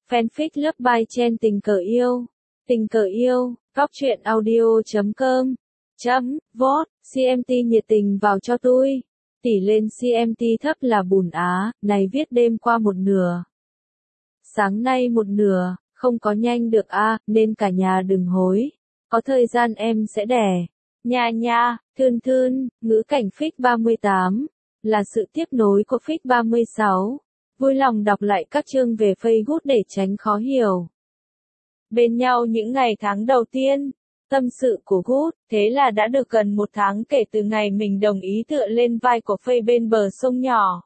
Fanfic Love by Chen tình cờ yêu. Tình cờ yêu, góc truyện audio.com. Vote, CMT nhiệt tình vào cho tôi. Tỷ lên CMT thấp là bùn á, này viết đêm qua một nửa. Sáng nay một nửa, không có nhanh được nên cả nhà đừng hối. Có thời gian em sẽ đẻ. Nha, thươn, ngữ cảnh Fic 38. Là sự tiếp nối của Fic 36. Vui lòng đọc lại các chương về Facebook để tránh khó hiểu. Bên nhau những ngày tháng đầu tiên. Tâm sự của Good, thế là đã được gần một tháng kể từ ngày mình đồng ý tựa lên vai của Faye bên bờ sông nhỏ.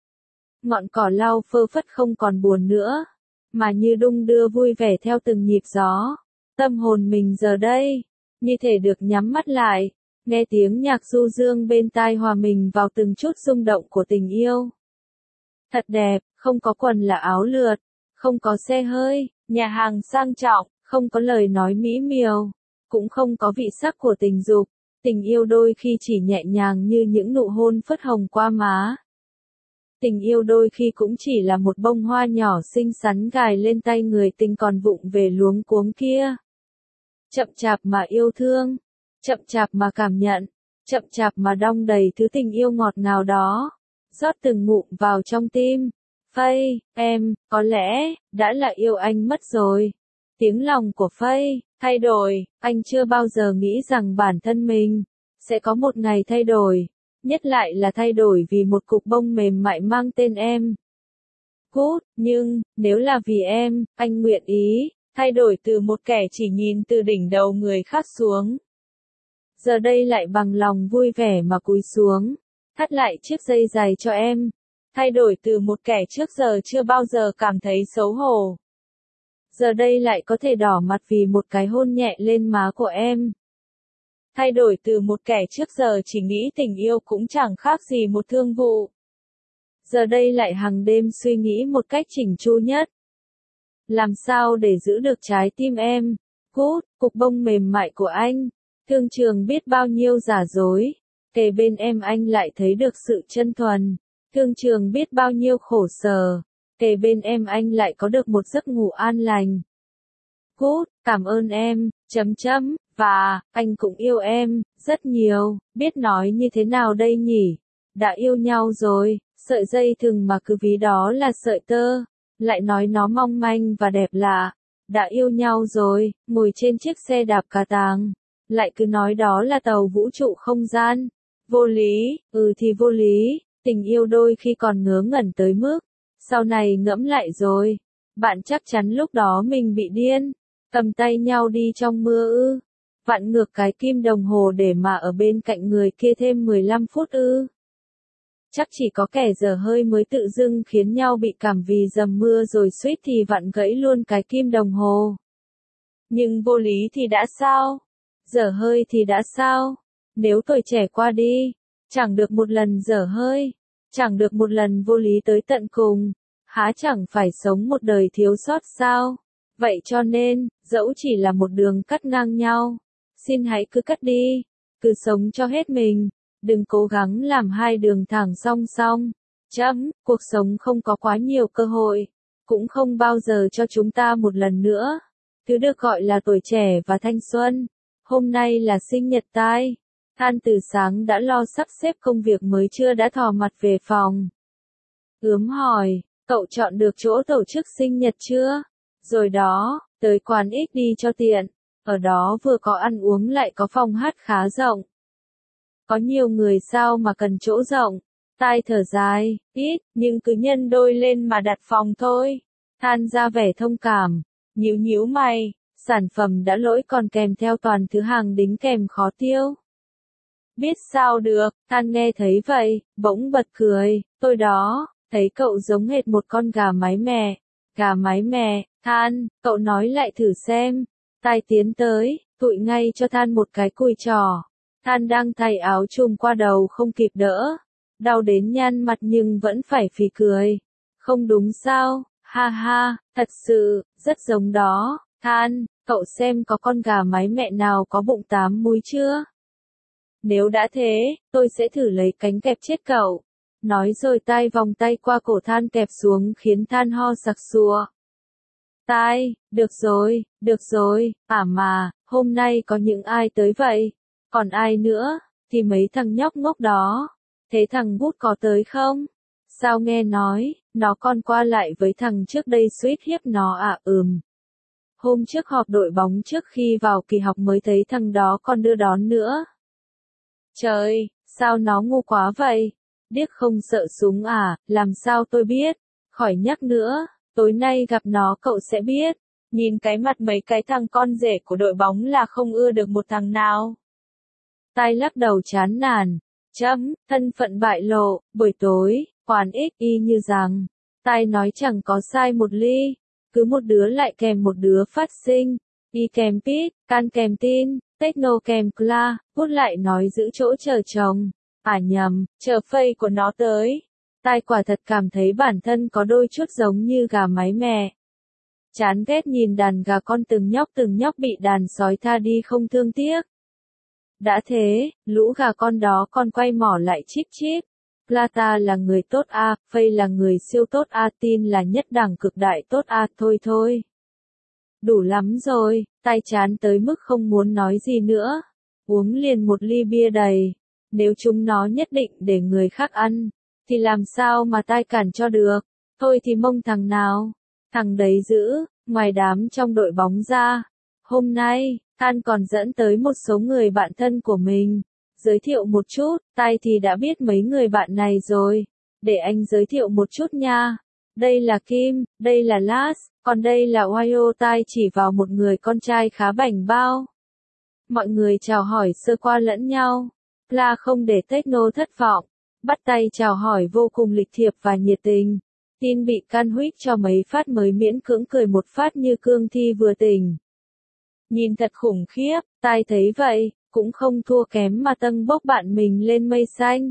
Ngọn cỏ lau phơ phất không còn buồn nữa, mà như đung đưa vui vẻ theo từng nhịp gió. Tâm hồn mình giờ đây, như thể được nhắm mắt lại, nghe tiếng nhạc du dương bên tai hòa mình vào từng chút rung động của tình yêu. Thật đẹp, không có quần là áo lượt, không có xe hơi, nhà hàng sang trọng, không có lời nói mỹ miều, cũng không có vị sắc của tình dục. Tình yêu đôi khi chỉ nhẹ nhàng như những nụ hôn phớt hồng qua má. Tình yêu đôi khi cũng chỉ là một bông hoa nhỏ xinh xắn gài lên tay người tình còn vụng về luống cuống kia. Chậm chạp mà yêu thương, chậm chạp mà cảm nhận, chậm chạp mà đong đầy thứ tình yêu ngọt ngào đó, rót từng ngụm vào trong tim. Faye, em, có lẽ, đã là yêu anh mất rồi. Tiếng lòng của Faye, thay đổi, anh chưa bao giờ nghĩ rằng bản thân mình sẽ có một ngày thay đổi, nhất lại là thay đổi vì một cục bông mềm mại mang tên em. Good, nhưng, nếu là vì em, anh nguyện ý thay đổi từ một kẻ chỉ nhìn từ đỉnh đầu người khác xuống. Giờ đây lại bằng lòng vui vẻ mà cúi xuống, thắt lại chiếc dây giày cho em. Thay đổi từ một kẻ trước giờ chưa bao giờ cảm thấy xấu hổ. Giờ đây lại có thể đỏ mặt vì một cái hôn nhẹ lên má của em. Thay đổi từ một kẻ trước giờ chỉ nghĩ tình yêu cũng chẳng khác gì một thương vụ. Giờ đây lại hàng đêm suy nghĩ một cách chỉnh chu nhất. Làm sao để giữ được trái tim em? Good, cục bông mềm mại của anh. Thương trường biết bao nhiêu giả dối. Kề bên em anh lại thấy được sự chân thuần. Thương trường biết bao nhiêu khổ sở. Kề bên em anh lại có được một giấc ngủ an lành. Good, cảm ơn em, và, anh cũng yêu em, rất nhiều, biết nói như thế nào đây nhỉ? Đã yêu nhau rồi, sợi dây thừng mà cứ ví đó là sợi tơ, lại nói nó mong manh và đẹp lạ. Đã yêu nhau rồi, ngồi trên chiếc xe đạp cà tàng, lại cứ nói đó là tàu vũ trụ không gian. Vô lý, thì vô lý, tình yêu đôi khi còn ngớ ngẩn tới mức, sau này ngẫm lại rồi, bạn chắc chắn lúc đó mình bị điên, cầm tay nhau đi trong mưa vặn ngược cái kim đồng hồ để mà ở bên cạnh người kia thêm 15 phút Chắc chỉ có kẻ dở hơi mới tự dưng khiến nhau bị cảm vì dầm mưa rồi suýt thì vặn gãy luôn cái kim đồng hồ. Nhưng vô lý thì đã sao? Dở hơi thì đã sao? Nếu tuổi trẻ qua đi, chẳng được một lần dở hơi, chẳng được một lần vô lý tới tận cùng, há chẳng phải sống một đời thiếu sót sao? Vậy cho nên, dẫu chỉ là một đường cắt ngang nhau, xin hãy cứ cắt đi, cứ sống cho hết mình, đừng cố gắng làm hai đường thẳng song song. Cuộc sống không có quá nhiều cơ hội, cũng không bao giờ cho chúng ta một lần nữa. Thứ được gọi là tuổi trẻ và thanh xuân. Hôm nay là sinh nhật Tai. Than từ sáng đã lo sắp xếp công việc mới chưa đã thò mặt về phòng. Ướm hỏi, cậu chọn được chỗ tổ chức sinh nhật chưa? Rồi đó, tới quán X đi cho tiện. Ở đó vừa có ăn uống lại có phòng hát khá rộng. Có nhiều người sao mà cần chỗ rộng. Tai thở dài, ít, nhưng cứ nhân đôi lên mà đặt phòng thôi. Than ra vẻ thông cảm, nhíu mày, sản phẩm đã lỗi còn kèm theo toàn thứ hàng đính kèm khó tiêu. Biết sao được, Than nghe thấy vậy, bỗng bật cười, tôi đó, thấy cậu giống hệt một con gà mái mè. Gà mái mè, Than, cậu nói lại thử xem. Tai tiến tới, tụi ngay cho Than một cái cùi trỏ. Than đang thay áo trùm qua đầu không kịp đỡ. Đau đến nhăn mặt nhưng vẫn phải phì cười. Không đúng sao, ha, thật sự, rất giống đó. Than, cậu xem có con gà mái mẹ nào có bụng 8 múi chưa? Nếu đã thế, tôi sẽ thử lấy cánh kẹp chết cậu. Nói rồi Tai vòng tay qua cổ Than kẹp xuống khiến Than ho sặc sụa. Được rồi, mà, hôm nay có những ai tới vậy? Còn ai nữa? Thì mấy thằng nhóc ngốc đó. Thế thằng Bút có tới không? Sao nghe nói, nó còn qua lại với thằng trước đây suýt hiếp nó à? Hôm trước họp đội bóng trước khi vào kỳ học mới thấy thằng đó còn đưa đón nữa. Trời, sao nó ngu quá vậy? Điếc không sợ súng à? Làm sao tôi biết? Khỏi nhắc nữa, tối nay gặp nó cậu sẽ biết. Nhìn cái mặt mấy cái thằng con rể của đội bóng là không ưa được một thằng nào. Tai lắc đầu chán nản. Thân phận bại lộ, buổi tối, quán X y như rằng. Tai nói chẳng có sai một ly. Cứ một đứa lại kèm một đứa phát sinh. Y kèm pit, can kèm tin, techno kèm cla, Bút lại nói giữ chỗ chờ chồng. Nhầm, chờ phây của nó tới. Tai quả thật cảm thấy bản thân có đôi chút giống như gà mái mẹ. Chán ghét nhìn đàn gà con từng nhóc bị đàn sói tha đi không thương tiếc. Đã thế, lũ gà con đó còn quay mỏ lại chíp chíp. Plata là người tốt Phây là người siêu tốt Tin là nhất đẳng cực đại tốt thôi. Đủ lắm rồi, Tai chán tới mức không muốn nói gì nữa. Uống liền một ly bia đầy. Nếu chúng nó nhất định để người khác ăn, thì làm sao mà Tai cản cho được? Thôi thì mông thằng nào? Thằng đấy giữ, ngoài đám trong đội bóng ra. Hôm nay, An còn dẫn tới một số người bạn thân của mình. Giới thiệu một chút, Tai thì đã biết mấy người bạn này rồi. Để anh giới thiệu một chút nha. Đây là Kim, đây là Lars, còn đây là Wayo. Tai chỉ vào một người con trai khá bảnh bao. Mọi người chào hỏi sơ qua lẫn nhau. Pla không để techno thất vọng. Bắt tay chào hỏi vô cùng lịch thiệp và nhiệt tình. Tin bị can huých cho mấy phát mới miễn cưỡng cười một phát như cương thi vừa tỉnh. Nhìn thật khủng khiếp, Tai thấy vậy, cũng không thua kém mà tâng bốc bạn mình lên mây xanh.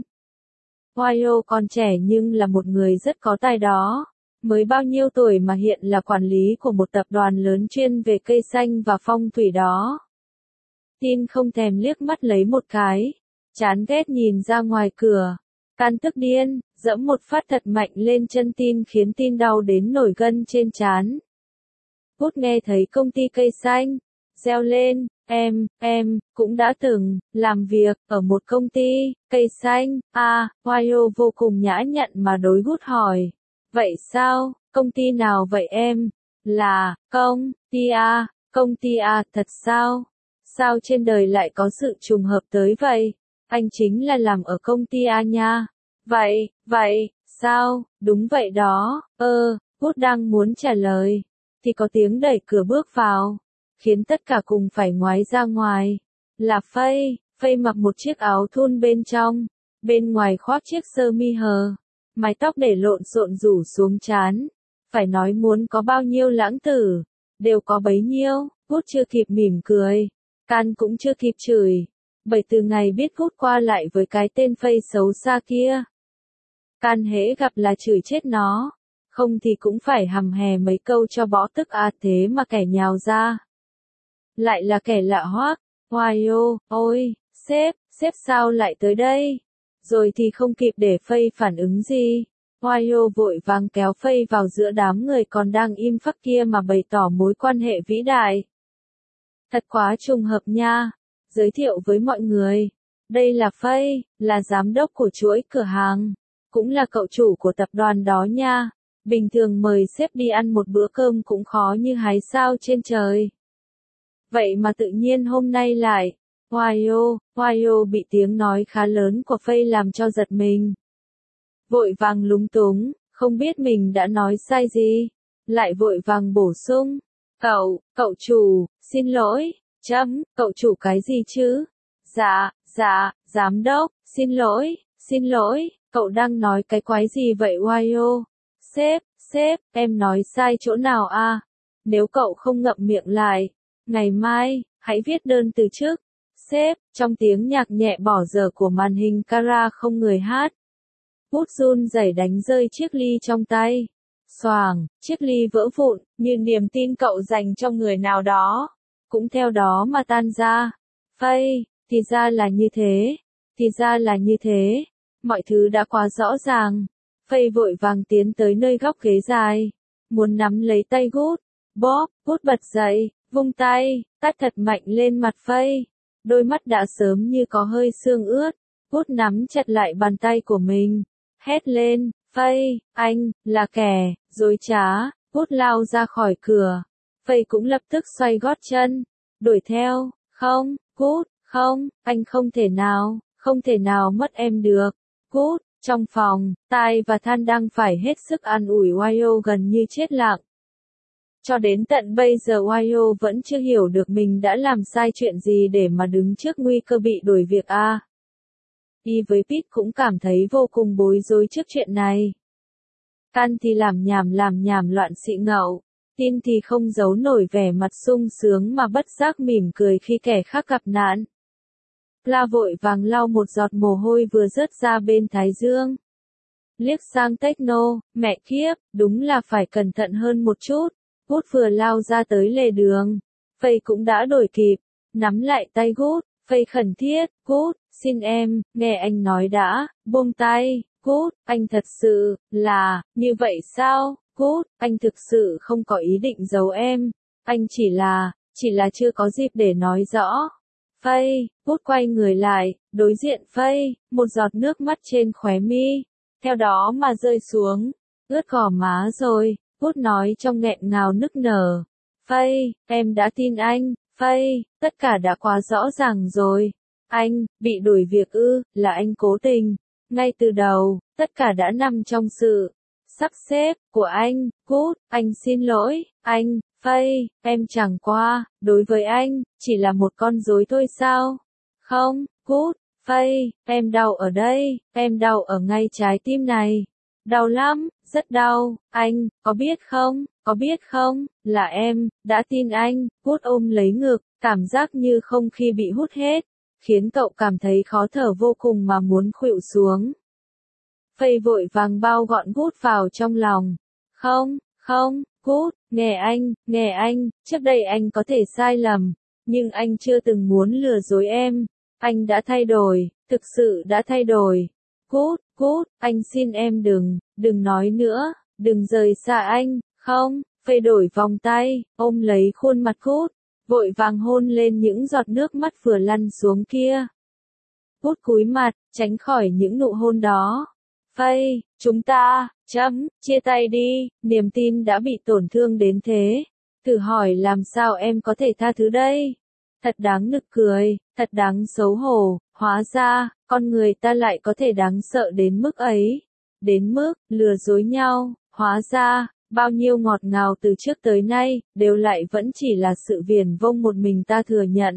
Wayo còn trẻ nhưng là một người rất có tài đó. Mới bao nhiêu tuổi mà hiện là quản lý của một tập đoàn lớn chuyên về cây xanh và phong thủy đó. Tin không thèm liếc mắt lấy một cái. Chán ghét nhìn ra ngoài cửa. Can tức điên, dẫm một phát thật mạnh lên chân Tin khiến Tin đau đến nổi gân trên trán. Bút nghe thấy công ty cây xanh. Reo lên, em, cũng đã từng, làm việc, ở một công ty, cây xanh, Wayo vô cùng nhã nhặn mà đối Gút hỏi. Vậy sao, công ty nào vậy em? Là, công ty thật sao? Sao trên đời lại có sự trùng hợp tới vậy? Anh chính là làm ở công ty nha. Vậy, sao, đúng vậy đó, Gút đang muốn trả lời. Thì có tiếng đẩy cửa bước vào. Khiến tất cả cùng phải ngoái ra ngoài. Là Phây mặc một chiếc áo thun bên trong. Bên ngoài khoác chiếc sơ mi hờ. Mái tóc để lộn xộn rủ xuống trán. Phải nói muốn có bao nhiêu lãng tử. Đều có bấy nhiêu. Gút chưa kịp mỉm cười. Can cũng chưa kịp chửi. Bởi từ ngày biết Gút qua lại với cái tên Phây xấu xa kia. Can hễ gặp là chửi chết nó. Không thì cũng phải hầm hè mấy câu cho bỏ tức thế mà kẻ nhào ra. Lại là kẻ lạ hoắc. Wayo, ôi, sếp sao lại tới đây? Rồi thì không kịp để Phây phản ứng gì. Wayo vội vàng kéo Phây vào giữa đám người còn đang im phắc kia mà bày tỏ mối quan hệ vĩ đại. Thật quá trùng hợp nha. Giới thiệu với mọi người. Đây là Phây, là giám đốc của chuỗi cửa hàng. Cũng là cậu chủ của tập đoàn đó nha. Bình thường mời sếp đi ăn một bữa cơm cũng khó như hái sao trên trời. Vậy mà tự nhiên hôm nay lại, Wayo bị tiếng nói khá lớn của Phây làm cho giật mình. Vội vàng lúng túng, không biết mình đã nói sai gì. Lại vội vàng bổ sung. Cậu chủ, xin lỗi, cậu chủ cái gì chứ? Dạ, giám đốc, xin lỗi, cậu đang nói cái quái gì vậy Wayo? Sếp, em nói sai chỗ nào Nếu cậu không ngậm miệng lại. Ngày mai, hãy viết đơn từ chức. Sếp, trong tiếng nhạc nhẹ bỏ dở của màn hình Kara không người hát. Bút run rẩy đánh rơi chiếc ly trong tay. Xoàng, chiếc ly vỡ vụn, như niềm tin cậu dành cho người nào đó. Cũng theo đó mà tan ra. Phây, thì ra là như thế. Mọi thứ đã quá rõ ràng. Phây vội vàng tiến tới nơi góc ghế dài. Muốn nắm lấy tay Gút. Bóp, Bút bật dậy, vung tay, tát thật mạnh lên mặt Phây. Đôi mắt đã sớm như có hơi sương ướt. Bút nắm chặt lại bàn tay của mình. Hét lên, Phây, anh, là kẻ, dối trá. Bút lao ra khỏi cửa. Phây cũng lập tức xoay gót chân. Đuổi theo, không, Bút, không, anh không thể nào mất em được. Bút, trong phòng, Tai và Than đang phải hết sức an ủi Wyo gần như chết lặng. Cho đến tận bây giờ Wyo vẫn chưa hiểu được mình đã làm sai chuyện gì để mà đứng trước nguy cơ bị đuổi việc à. Y với Pete cũng cảm thấy vô cùng bối rối trước chuyện này. Can thì làm nhảm loạn xị ngậu. Tin thì không giấu nổi vẻ mặt sung sướng mà bất giác mỉm cười khi kẻ khác gặp nạn. La vội vàng lau một giọt mồ hôi vừa rớt ra bên thái dương. Liếc sang Techno, mẹ kiếp, đúng là phải cẩn thận hơn một chút. Gút vừa lao ra tới lề đường. Phây cũng đã đổi kịp, nắm lại tay Gút, Phây khẩn thiết, Gút, xin em, nghe anh nói đã, buông tay, Gút, anh thật sự, là, như vậy sao, Gút, anh thực sự không có ý định giấu em, anh chỉ là chưa có dịp để nói rõ. Phây, Gút quay người lại, đối diện Phây, một giọt nước mắt trên khóe mi, theo đó mà rơi xuống, ướt gò má rồi. Gút nói trong nghẹn ngào nức nở. Phây, em đã tin anh, Phây, tất cả đã quá rõ ràng rồi. Anh, bị đuổi việc ư, là anh cố tình. Ngay từ đầu, tất cả đã nằm trong sự sắp xếp của anh, Gút, anh xin lỗi, anh, Phây, em chẳng qua, đối với anh, chỉ là một con rối thôi sao? Không, Gút, Phây, em đau ở đây, em đau ở ngay trái tim này. Đau lắm, rất đau, anh, có biết không, là em, đã tin anh, Gút ôm lấy ngực, cảm giác như không khí bị hút hết, khiến cậu cảm thấy khó thở vô cùng mà muốn khuỵu xuống. Phây vội vàng bao gọn Gút vào trong lòng. Không, Gút, nghe anh, trước đây anh có thể sai lầm, nhưng anh chưa từng muốn lừa dối em, anh đã thay đổi, thực sự đã thay đổi. Gút, anh xin em đừng nói nữa, đừng rời xa anh, không, Phây đổi vòng tay, ôm lấy khuôn mặt Gút, vội vàng hôn lên những giọt nước mắt vừa lăn xuống kia. Gút cúi mặt, tránh khỏi những nụ hôn đó. Phây, chúng ta, chia tay đi, niềm tin đã bị tổn thương đến thế. Thử hỏi làm sao em có thể tha thứ đây? Thật đáng nực cười, thật đáng xấu hổ, hóa ra, con người ta lại có thể đáng sợ đến mức ấy. Đến mức, lừa dối nhau, hóa ra, bao nhiêu ngọt ngào từ trước tới nay, đều lại vẫn chỉ là sự viển vông một mình ta thừa nhận.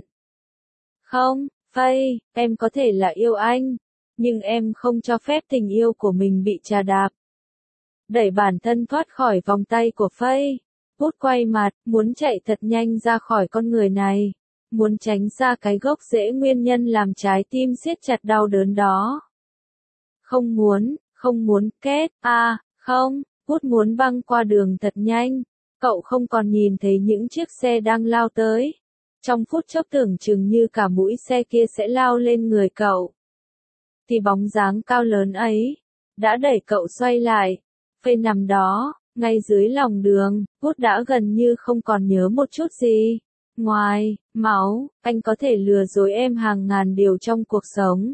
Không, Phây, em có thể là yêu anh, nhưng em không cho phép tình yêu của mình bị chà đạp. Đẩy bản thân thoát khỏi vòng tay của Phây, Gút quay mặt, muốn chạy thật nhanh ra khỏi con người này. Muốn tránh xa cái gốc rễ nguyên nhân làm trái tim siết chặt đau đớn đó. Không muốn kết, không, Gút muốn băng qua đường thật nhanh, cậu không còn nhìn thấy những chiếc xe đang lao tới. Trong phút chốc tưởng chừng như cả mũi xe kia sẽ lao lên người cậu. Thì bóng dáng cao lớn ấy, đã đẩy cậu xoay lại, Phây nằm đó, ngay dưới lòng đường, Gút đã gần như không còn nhớ một chút gì. Ngoài máu, anh có thể lừa dối em hàng ngàn điều trong cuộc sống.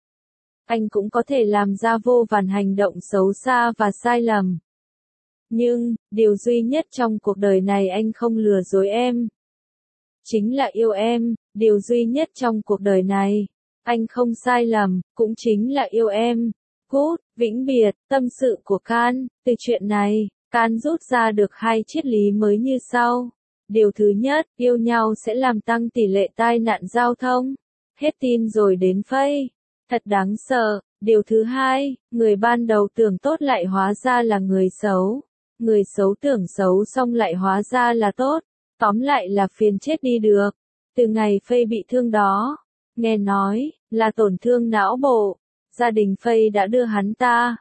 Anh cũng có thể làm ra vô vàn hành động xấu xa và sai lầm. Nhưng, điều duy nhất trong cuộc đời này anh không lừa dối em. Chính là yêu em, điều duy nhất trong cuộc đời này. Anh không sai lầm, cũng chính là yêu em. Gút, vĩnh biệt, tâm sự của Can, từ chuyện này, Can rút ra được 2 triết lý mới như sau. Điều thứ nhất, yêu nhau sẽ làm tăng tỷ lệ tai nạn giao thông. Hết tin rồi đến Phây. Thật đáng sợ. Điều thứ hai, người ban đầu tưởng tốt lại hóa ra là người xấu. Người xấu tưởng xấu xong lại hóa ra là tốt. Tóm lại là phiền chết đi được. Từ ngày Phây bị thương đó, nghe nói, là tổn thương não bộ. Gia đình Phây đã đưa hắn ta,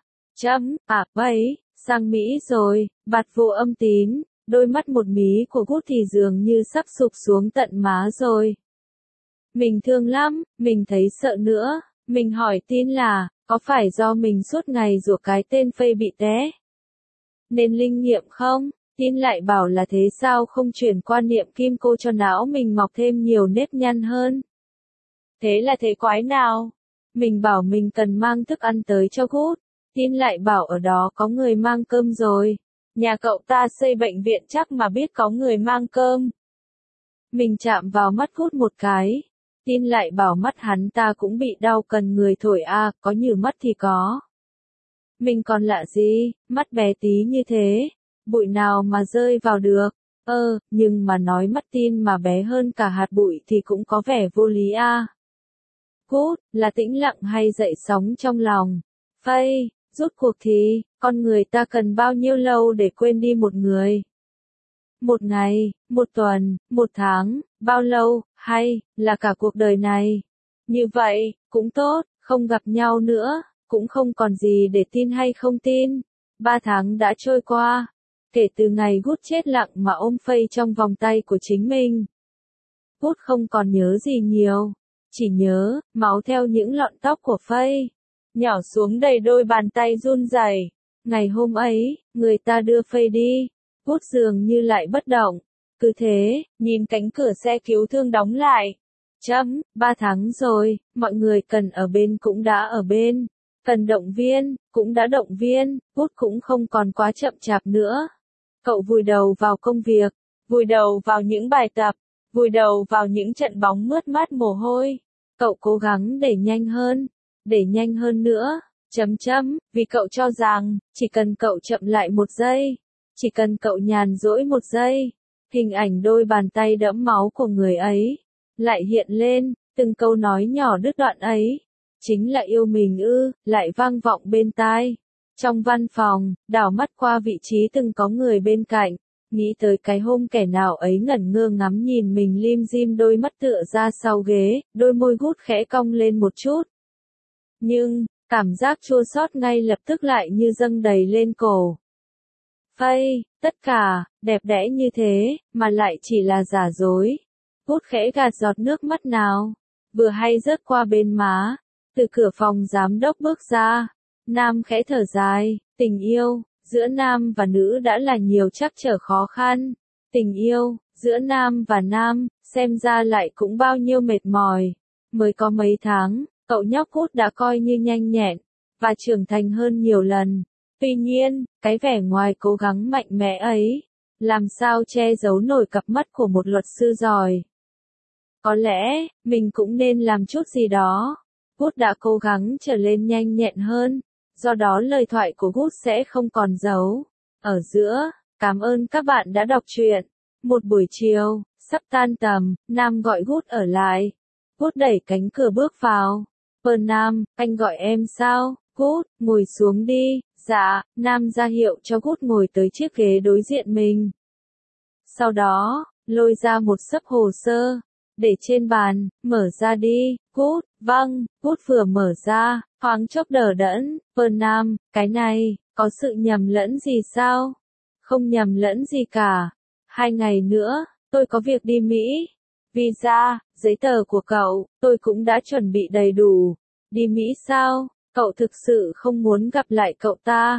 sang Mỹ rồi, bạt vô âm tín. Đôi mắt một mí của Gút thì dường như sắp sụp xuống tận má rồi. Mình thương lắm, mình thấy sợ nữa, mình hỏi tin là, có phải do mình suốt ngày rủa cái tên Phây bị té nên linh nghiệm không? Tin lại bảo là thế sao không chuyển quan niệm kim cô cho não mình mọc thêm nhiều nếp nhăn hơn. Thế là thế quái nào? Mình bảo mình cần mang thức ăn tới cho Good. Tin lại bảo ở đó có người mang cơm rồi. Nhà cậu ta xây bệnh viện chắc mà biết có người mang cơm. Mình chạm vào mắt Good một cái. Tin lại bảo mắt hắn ta cũng bị đau cần người thổi à, có nhử mắt thì có. Mình còn lạ gì, mắt bé tí như thế, bụi nào mà rơi vào được. Nhưng mà nói mắt Tin mà bé hơn cả hạt bụi thì cũng có vẻ vô lý à. Good, là tĩnh lặng hay dậy sóng trong lòng? Phây, rút cuộc thì, con người ta cần bao nhiêu lâu để quên đi một người? Một ngày, một tuần, một tháng, bao lâu, hay là cả cuộc đời này? Như vậy, cũng tốt, không gặp nhau nữa, cũng không còn gì để tin hay không tin. 3 tháng đã trôi qua, kể từ ngày Good chết lặng mà ôm Phây trong vòng tay của chính mình. Good không còn nhớ gì nhiều, chỉ nhớ, máu theo những lọn tóc của Phây nhỏ xuống đầy đôi bàn tay run rẩy. Ngày hôm ấy, người ta đưa Phây đi, Good dường như lại bất động. Cứ thế, nhìn cánh cửa xe cứu thương đóng lại. 3 tháng rồi, mọi người cần ở bên cũng đã ở bên. Cần động viên, cũng đã động viên, Good cũng không còn quá chậm chạp nữa. Cậu vùi đầu vào công việc, vùi đầu vào những bài tập, vùi đầu vào những trận bóng mướt mát mồ hôi. Cậu cố gắng để nhanh hơn nữa. Vì cậu cho rằng, chỉ cần cậu chậm lại một giây, chỉ cần cậu nhàn rỗi một giây, hình ảnh đôi bàn tay đẫm máu của người ấy lại hiện lên, từng câu nói nhỏ đứt đoạn ấy, chính là yêu mình ư, lại vang vọng bên tai. Trong văn phòng, đảo mắt qua vị trí từng có người bên cạnh, nghĩ tới cái hôm kẻ nào ấy ngẩn ngơ ngắm nhìn mình lim dim đôi mắt tựa ra sau ghế, đôi môi Good khẽ cong lên một chút. Nhưng, cảm giác chua xót ngay lập tức lại như dâng đầy lên cổ. Phây, tất cả, đẹp đẽ như thế, mà lại chỉ là giả dối. Good khẽ gạt giọt nước mắt nào, vừa hay rớt qua bên má. Từ cửa phòng giám đốc bước ra, Nam khẽ thở dài, tình yêu, giữa nam và nữ đã là nhiều trắc trở khó khăn. Tình yêu, giữa nam và nam, xem ra lại cũng bao nhiêu mệt mỏi. Mới có mấy tháng, cậu nhóc Good đã coi như nhanh nhẹn, và trưởng thành hơn nhiều lần. Tuy nhiên, cái vẻ ngoài cố gắng mạnh mẽ ấy, làm sao che giấu nổi cặp mắt của một luật sư giỏi. Có lẽ, mình cũng nên làm chút gì đó. Good đã cố gắng trở lên nhanh nhẹn hơn, do đó lời thoại của Good sẽ không còn giấu. Ở giữa, cảm ơn các bạn đã đọc truyện. Một buổi chiều, sắp tan tầm, Nam gọi Good ở lại. Good đẩy cánh cửa bước vào. Nam, anh gọi em sao? Good, ngồi xuống đi. Dạ, Nam ra hiệu cho Good ngồi tới chiếc ghế đối diện mình. Sau đó, lôi ra một xấp hồ sơ, để trên bàn, mở ra đi. Good, vâng. Good vừa mở ra, thoáng chốc đờ đẫn. Nam, cái này, có sự nhầm lẫn gì sao? Không nhầm lẫn gì cả. 2 ngày nữa, tôi có việc đi Mỹ. Visa, giấy tờ của cậu, tôi cũng đã chuẩn bị đầy đủ. Đi Mỹ sao? Cậu thực sự không muốn gặp lại cậu ta?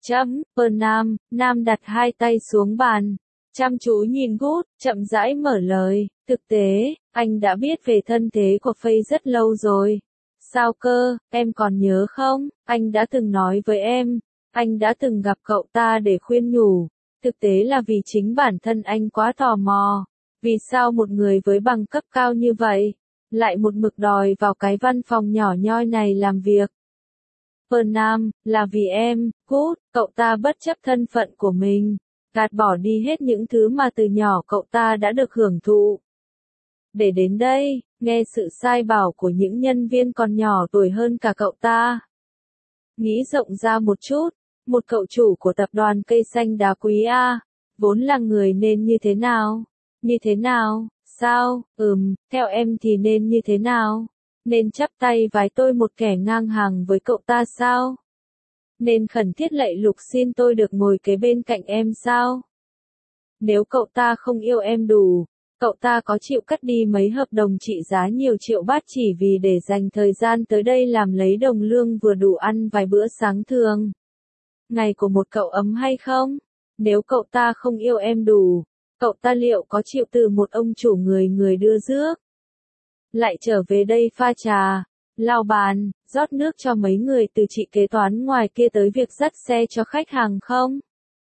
Nam đặt 2 tay xuống bàn, chăm chú nhìn Good, chậm rãi mở lời. Thực tế, anh đã biết về thân thế của Phây rất lâu rồi. Sao cơ, em còn nhớ không? Anh đã từng nói với em, anh đã từng gặp cậu ta để khuyên nhủ. Thực tế là vì chính bản thân anh quá tò mò. Vì sao một người với bằng cấp cao như vậy, lại một mực đòi vào cái văn phòng nhỏ nhoi này làm việc? Nam, là vì em, Good, cậu ta bất chấp thân phận của mình, gạt bỏ đi hết những thứ mà từ nhỏ cậu ta đã được hưởng thụ. Để đến đây, nghe sự sai bảo của những nhân viên còn nhỏ tuổi hơn cả cậu ta. Nghĩ rộng ra một chút, một cậu chủ của tập đoàn cây xanh đá quý A, vốn là người nên như thế nào? Như thế nào? Sao? Theo em thì nên như thế nào? Nên chắp tay vái tôi một kẻ ngang hàng với cậu ta sao? Nên khẩn thiết lạy lục xin tôi được ngồi kế bên cạnh em sao? Nếu cậu ta không yêu em đủ, cậu ta có chịu cắt đi mấy hợp đồng trị giá nhiều triệu bát chỉ vì để dành thời gian tới đây làm lấy đồng lương vừa đủ ăn vài bữa sáng thường ngày của một cậu ấm hay không? Nếu cậu ta không yêu em đủ, cậu ta liệu có chịu từ một ông chủ người người đưa rước, lại trở về đây pha trà, lau bàn, rót nước cho mấy người từ chị kế toán ngoài kia tới việc dắt xe cho khách hàng không?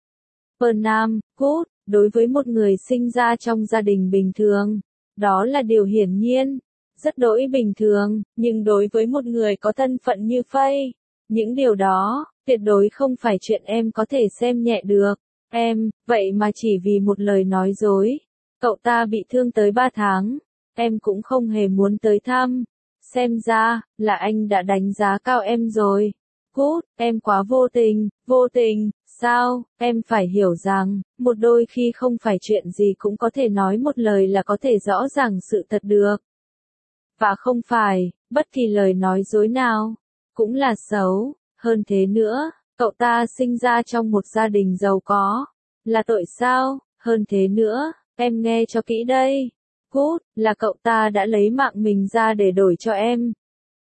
Nam, Cút, đối với một người sinh ra trong gia đình bình thường, đó là điều hiển nhiên, rất đỗi bình thường, nhưng đối với một người có thân phận như Faye, những điều đó, tuyệt đối không phải chuyện em có thể xem nhẹ được. Em, vậy mà chỉ vì một lời nói dối, cậu ta bị thương tới 3 tháng, em cũng không hề muốn tới thăm. Xem ra, là anh đã đánh giá cao em rồi. Cút, em quá vô tình, sao, em phải hiểu rằng, một đôi khi không phải chuyện gì cũng có thể nói một lời là có thể rõ ràng sự thật được. Và không phải, bất kỳ lời nói dối nào, cũng là xấu, hơn thế nữa, cậu ta sinh ra trong một gia đình giàu có, là tội sao, hơn thế nữa, em nghe cho kỹ đây. Cút, là cậu ta đã lấy mạng mình ra để đổi cho em.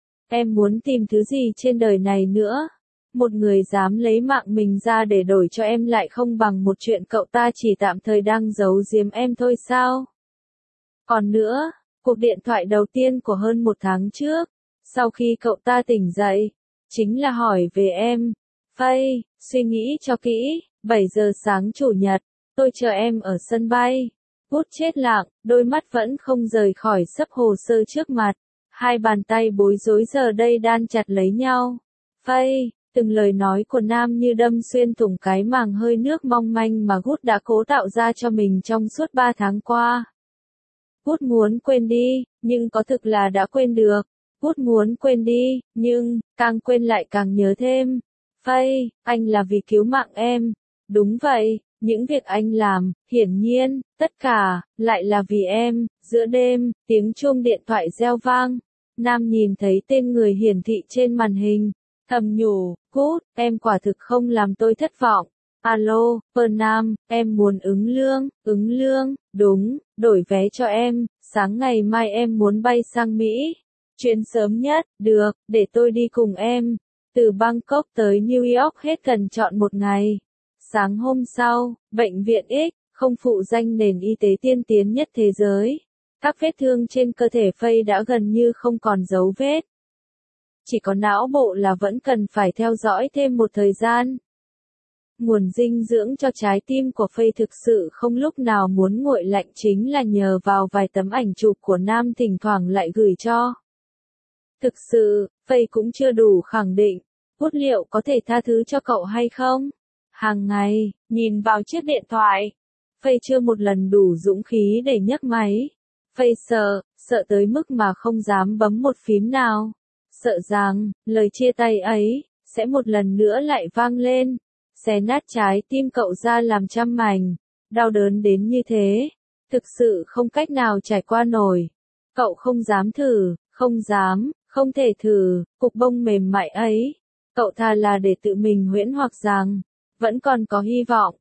Em muốn tìm thứ gì trên đời này nữa? Một người dám lấy mạng mình ra để đổi cho em lại không bằng một chuyện cậu ta chỉ tạm thời đang giấu giếm em thôi sao? Còn nữa, cuộc điện thoại đầu tiên của hơn 1 tháng trước, sau khi cậu ta tỉnh dậy, chính là hỏi về em. Faye, suy nghĩ cho kỹ, 7 giờ sáng Chủ nhật, tôi chờ em ở sân bay. Cút chết lặng, đôi mắt vẫn không rời khỏi xấp hồ sơ trước mặt. Hai bàn tay bối rối giờ đây đan chặt lấy nhau. Faye, từng lời nói của Nam như đâm xuyên thủng cái màng hơi nước mong manh mà Cút đã cố tạo ra cho mình trong suốt 3 tháng qua. Cút muốn quên đi, nhưng có thực là đã quên được. Cút muốn quên đi, nhưng, càng quên lại càng nhớ thêm. Faye, anh là vì cứu mạng em. Đúng vậy, những việc anh làm, hiển nhiên, tất cả, lại là vì em. Giữa đêm, tiếng chuông điện thoại reo vang. Nam nhìn thấy tên người hiển thị trên màn hình. Thầm nhủ, Cút, em quả thực không làm tôi thất vọng. Alo, Nam, em muốn ứng lương, đúng, đổi vé cho em, sáng ngày mai em muốn bay sang Mỹ. Chuyến sớm nhất, được, để tôi đi cùng em. Từ Bangkok tới New York hết cần chọn 1 ngày. Sáng hôm sau, bệnh viện X, không phụ danh nền y tế tiên tiến nhất thế giới. Các vết thương trên cơ thể Faye đã gần như không còn dấu vết. Chỉ có não bộ là vẫn cần phải theo dõi thêm một thời gian. Nguồn dinh dưỡng cho trái tim của Faye thực sự không lúc nào muốn nguội lạnh chính là nhờ vào vài tấm ảnh chụp của Nam thỉnh thoảng lại gửi cho. Thực sự, Faye cũng chưa đủ khẳng định, Cút liệu có thể tha thứ cho cậu hay không? Hàng ngày, nhìn vào chiếc điện thoại, Faye chưa một lần đủ dũng khí để nhấc máy. Faye sợ tới mức mà không dám bấm một phím nào. Sợ rằng, lời chia tay ấy, sẽ một lần nữa lại vang lên, xé nát trái tim cậu ra làm trăm mảnh, đau đớn đến như thế, thực sự không cách nào trải qua nổi. Cậu không dám thử, không thể thử, cục bông mềm mại ấy. Cậu thà là để tự mình huyễn hoặc rằng, vẫn còn có hy vọng,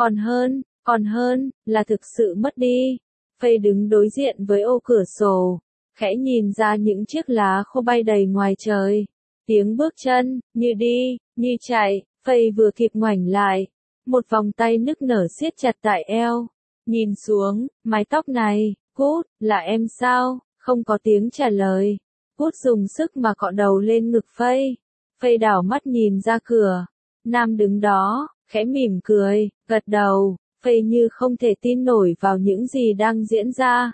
còn hơn, là thực sự mất đi. Faye đứng đối diện với ô cửa sổ, khẽ nhìn ra những chiếc lá khô bay đầy ngoài trời. Tiếng bước chân, như đi, như chạy, Faye vừa kịp ngoảnh lại. Một vòng tay nức nở siết chặt tại eo. Nhìn xuống, mái tóc này, Cút, là em sao? Không có tiếng trả lời. Cút dùng sức mà cọ đầu lên ngực Faye. Faye đảo mắt nhìn ra cửa. Nam đứng đó, khẽ mỉm cười, gật đầu. Faye như không thể tin nổi vào những gì đang diễn ra.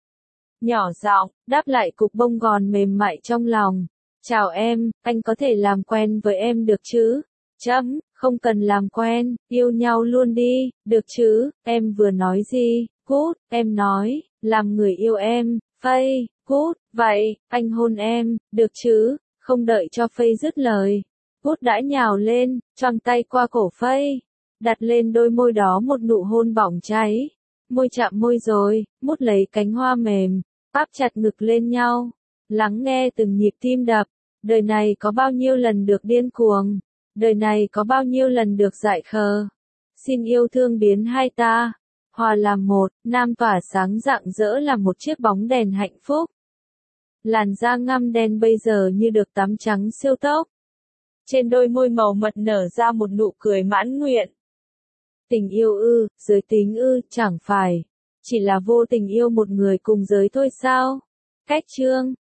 Nhỏ giọng, đáp lại cục bông gòn mềm mại trong lòng. Chào em, anh có thể làm quen với em được chứ? Không cần làm quen, yêu nhau luôn đi, được chứ? Em vừa nói gì? Cút, em nói, làm người yêu em. Faye, Cút, vậy, anh hôn em, được chứ? Không đợi cho Faye dứt lời. Cút đã nhào lên, choàng tay qua cổ Faye, đặt lên đôi môi đó một nụ hôn bỏng cháy. Môi chạm môi rồi, mút lấy cánh hoa mềm, áp chặt ngực lên nhau, lắng nghe từng nhịp tim đập. Đời này có bao nhiêu lần được điên cuồng, đời này có bao nhiêu lần được dại khờ. Xin yêu thương biến hai ta hòa làm một. Nam tỏa sáng rạng rỡ là một chiếc bóng đèn hạnh phúc. Làn da ngăm đen bây giờ như được tắm trắng siêu tốc. Trên đôi môi màu mật nở ra một nụ cười mãn nguyện. Tình yêu ư, giới tính ư, chẳng phải chỉ là vô tình yêu một người cùng giới thôi sao? Cách chương